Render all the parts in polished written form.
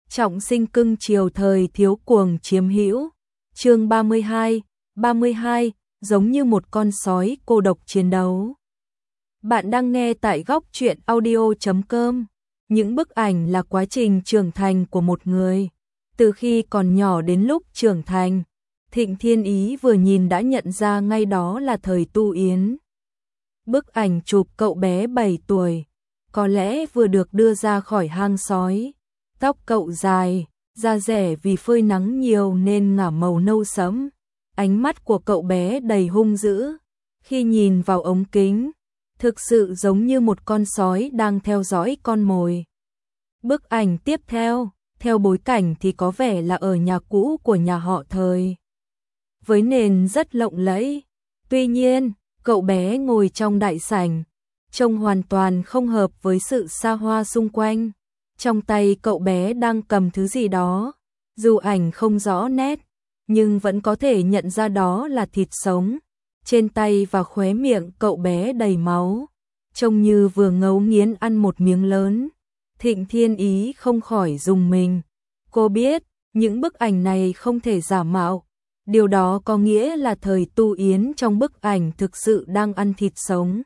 Trọng sinh cưng chiều thời thiếu cuồng chiếm hữu. Chương 32, giống như một con sói cô độc chiến đấu. Bạn đang nghe tại góc truyện audio.com. Những bức ảnh là quá trình trưởng thành của một người. Từ khi còn nhỏ đến lúc trưởng thành, Thịnh Thiên Ý vừa nhìn đã nhận ra ngay đó là thời Tu Yến. Bức ảnh chụp cậu bé 7 tuổi, có lẽ vừa được đưa ra khỏi hang sói. Tóc cậu dài, da rẻ vì phơi nắng nhiều nên ngả màu nâu sẫm. Ánh mắt của cậu bé đầy hung dữ. Khi nhìn vào ống kính, thực sự giống như một con sói đang theo dõi con mồi. Bức ảnh tiếp theo bối cảnh thì có vẻ là ở nhà cũ của nhà họ Thời. Với nền rất lộng lẫy. Tuy nhiên, cậu bé ngồi trong đại sảnh, trông hoàn toàn không hợp với sự xa hoa xung quanh. Trong tay cậu bé đang cầm thứ gì đó, dù ảnh không rõ nét, nhưng vẫn có thể nhận ra đó là thịt sống. Trên tay và khóe miệng cậu bé đầy máu, trông như vừa ngấu nghiến ăn một miếng lớn. Thịnh Thiên Ý không khỏi rùng mình. Cô biết, những bức ảnh này không thể giả mạo. Điều đó có nghĩa là thời Tu Yến trong bức ảnh thực sự đang ăn thịt sống.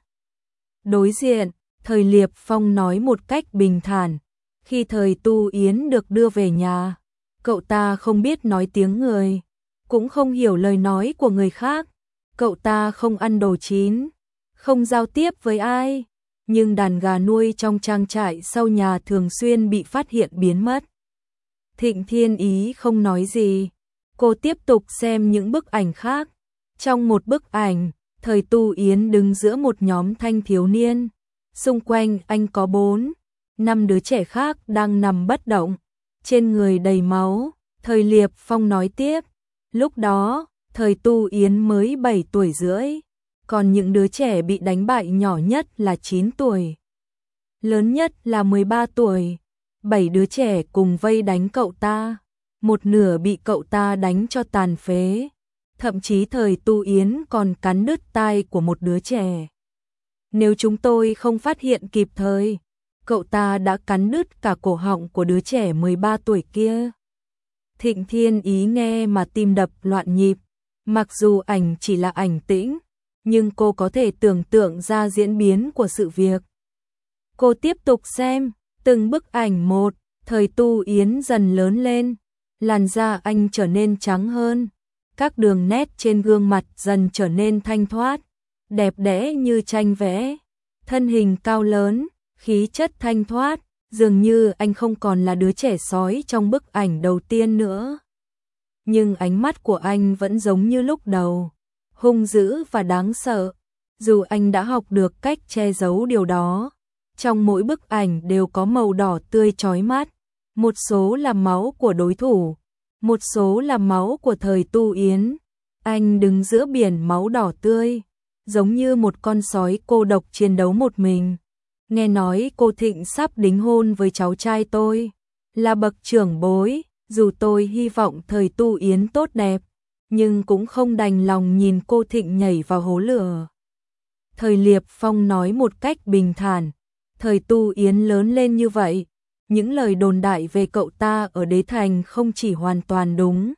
Đối diện, Thời Liệp Phong nói một cách bình thản. Khi thời Tu Yến được đưa về nhà, cậu ta không biết nói tiếng người, cũng không hiểu lời nói của người khác. Cậu ta không ăn đồ chín, không giao tiếp với ai, nhưng đàn gà nuôi trong trang trại sau nhà thường xuyên bị phát hiện biến mất. Thịnh Thiên Ý không nói gì, cô tiếp tục xem những bức ảnh khác. Trong một bức ảnh, thời Tu Yến đứng giữa một nhóm thanh thiếu niên, xung quanh anh có 4-5 đứa trẻ khác đang nằm bất động, trên người đầy máu. Thời Liệp Phong nói tiếp, lúc đó, thời Tu Yến mới 7 tuổi rưỡi, còn những đứa trẻ bị đánh bại nhỏ nhất là 9 tuổi, lớn nhất là 13 tuổi. 7 đứa trẻ cùng vây đánh cậu ta, một nửa bị cậu ta đánh cho tàn phế, thậm chí thời Tu Yến còn cắn đứt tai của một đứa trẻ. Nếu chúng tôi không phát hiện kịp thời, cậu ta đã cắn đứt cả cổ họng của đứa trẻ 13 tuổi kia. Thịnh Thiên Ý nghe mà tim đập loạn nhịp. Mặc dù ảnh chỉ là ảnh tĩnh, nhưng cô có thể tưởng tượng ra diễn biến của sự việc. Cô tiếp tục xem, từng bức ảnh một, thời Tu Yến dần lớn lên, làn da anh trở nên trắng hơn, các đường nét trên gương mặt dần trở nên thanh thoát, đẹp đẽ như tranh vẽ, thân hình cao lớn, khí chất thanh thoát, dường như anh không còn là đứa trẻ sói trong bức ảnh đầu tiên nữa. Nhưng ánh mắt của anh vẫn giống như lúc đầu, hung dữ và đáng sợ, dù anh đã học được cách che giấu điều đó. Trong mỗi bức ảnh đều có màu đỏ tươi chói mắt, một số là máu của đối thủ, một số là máu của thời Tu Yến. Anh đứng giữa biển máu đỏ tươi, giống như một con sói cô độc chiến đấu một mình. Nghe nói cô Thịnh sắp đính hôn với cháu trai tôi, là bậc trưởng bối, dù tôi hy vọng thời Tu Yến tốt đẹp, nhưng cũng không đành lòng nhìn cô Thịnh nhảy vào hố lửa. Thời Liệp Phong nói một cách bình thản, thời Tu Yến lớn lên như vậy, những lời đồn đại về cậu ta ở Đế Thành không chỉ hoàn toàn đúng,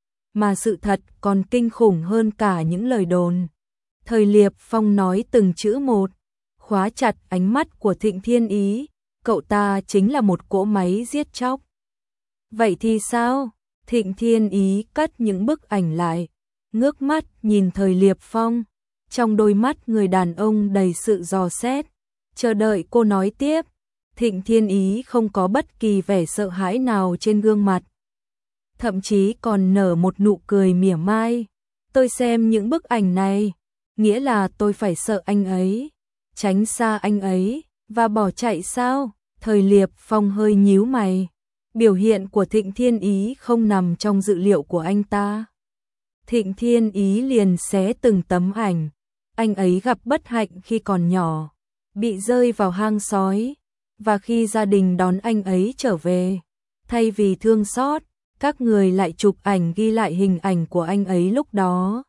mà sự thật còn kinh khủng hơn cả những lời đồn. Thời Liệp Phong nói từng chữ một, khóa chặt ánh mắt của Thịnh Thiên Ý, cậu ta chính là một cỗ máy giết chóc. Vậy thì sao? Thịnh Thiên Ý cất những bức ảnh lại, ngước mắt nhìn thời Liệp Phong, trong đôi mắt người đàn ông đầy sự dò xét, chờ đợi cô nói tiếp. Thịnh Thiên Ý không có bất kỳ vẻ sợ hãi nào trên gương mặt, thậm chí còn nở một nụ cười mỉa mai. Tôi xem những bức ảnh này, nghĩa là tôi phải sợ anh ấy, tránh xa anh ấy, và bỏ chạy sao? Thời Liệp Phong hơi nhíu mày. Biểu hiện của Thịnh Thiên Ý không nằm trong dự liệu của anh ta. Thịnh Thiên Ý liền xé từng tấm ảnh. Anh ấy gặp bất hạnh khi còn nhỏ, bị rơi vào hang sói, và khi gia đình đón anh ấy trở về, thay vì thương xót, các người lại chụp ảnh ghi lại hình ảnh của anh ấy lúc đó.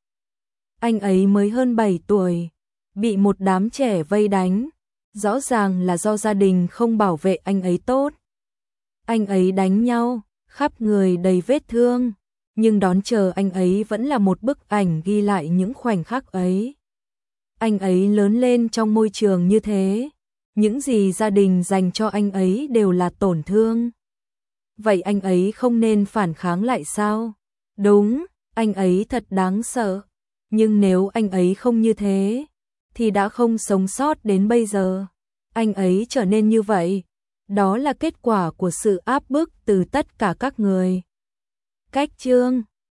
Anh ấy mới hơn 7 tuổi, bị một đám trẻ vây đánh, rõ ràng là do gia đình không bảo vệ anh ấy tốt. Anh ấy đánh nhau, khắp người đầy vết thương, nhưng đón chờ anh ấy vẫn là một bức ảnh ghi lại những khoảnh khắc ấy. Anh ấy lớn lên trong môi trường như thế, những gì gia đình dành cho anh ấy đều là tổn thương. Vậy anh ấy không nên phản kháng lại sao? Đúng, anh ấy thật đáng sợ. Nhưng nếu anh ấy không như thế, thì đã không sống sót đến bây giờ. Anh ấy trở nên như vậy, đó là kết quả của sự áp bức từ tất cả các người. Cách chương